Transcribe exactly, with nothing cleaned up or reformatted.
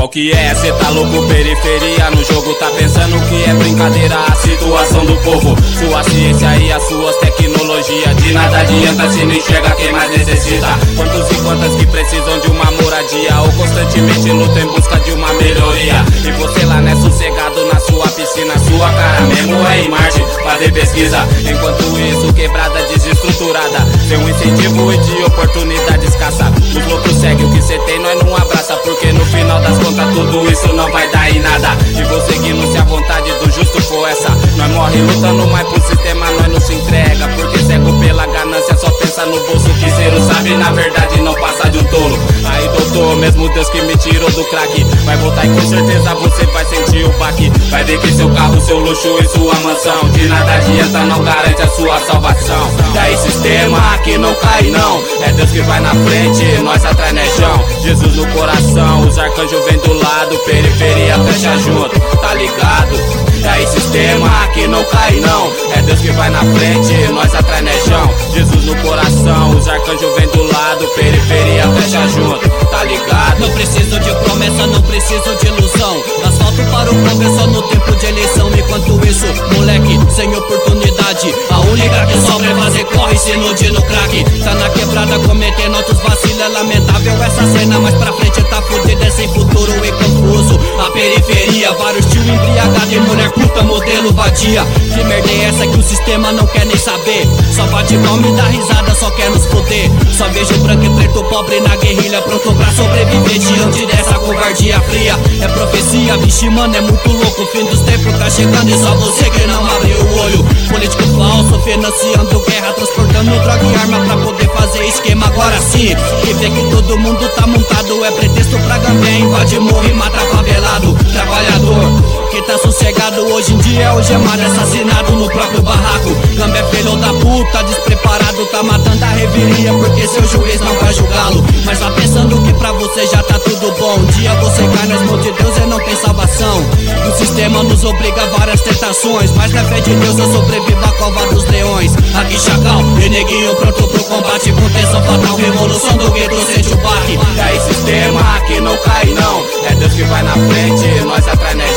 Qual que é? Cê tá louco, periferia no jogo. Tá pensando que é brincadeira a situação do povo. Sua ciência e as suas tecnologias. De nada adianta se não enxerga quem mais necessita. Quantos e quantas que precisam de uma moradia ou constantemente lutam em busca de uma melhoria. E você lá né, sossegado na sua piscina. Sua cara mesmo é em Marte, fazer pesquisa. Enquanto isso, quebrada desestruturada. Seu incentivo e de oportunidade escassa. Os loucos seguem o que cê tem, nós não abraça. Porque no final das contas tudo isso não vai dar em nada. E você seguindo se a vontade do justo for essa. Nós morre lutando mais pro sistema, nós não se entrega. Porque cego pela ganância só pensa no bolso. Que zero sabe na verdade não passa de um tolo. Aí doutor, mesmo Deus que me tirou do crack vai voltar e com certeza você vai sentir o baque. Vai ver que seu carro, seu luxo e sua mansão de nada adianta, não garante a sua salvação. Daí sistema aqui não cai não. É Deus que vai na frente, nós atrás né chão. Jesus no coração, os arcanjos vêm do lado. Periferia fecha junto, tá ligado? Daí sistema aqui não cai não. É Deus que vai na frente, nós atrás né chão. Jesus no coração, os arcanjos vêm do lado. Periferia fecha junto, tá ligado? Não preciso de promessa, não preciso de ilusão. Asfalto para o progresso só no tempo de eleição. Enquanto isso, moleque, sem oportunidade. A única que sobra é fazer corre, se iludir no crack. Tá na quebrada cometendo outros vacilos. É lamentável essa cena, mas pra frente tá fudida, é sem futuro e confuso. A periferia, vários tio embriagado e mulher puta, modelo vadia. Que merda é essa que o sistema não quer nem saber? Só bate palma e dá risada, só quer nos foder. Só vejo branco e preto pobre na guerrilha, pronto pra sobreviver diante dessa covardia fria. É profecia, vixe mano, é muito louco. O fim dos tempos tá chegando e só você que não abriu o olho. Político falso, financiando guerra, transportando droga e arma pra poder fazer esquema. Agora sim, que vê que todo mundo tá montado. É pretexto pra gambiar, invade, morre, mata favelado. Trabalhador que tá sossegado hoje em dia é algemado, assassinado no próprio barraco. Gambé filho da puta, despreparado, tá matando a reveria porque seu juiz não vai julgá-lo. Mas tá pensando que pra você já tá tudo bom. Um dia você cai nas mãos de Deus e não tem salvação. O sistema nos obriga a várias tentações, mas na fé de Deus eu sobrevivo à cova dos leões. Aqui Chacal e neguinho pronto pro combate, com tensão fatal, revolução do gueto, sente o baque. Daí sistema aqui não cai não. É Deus que vai na frente, nós atrás né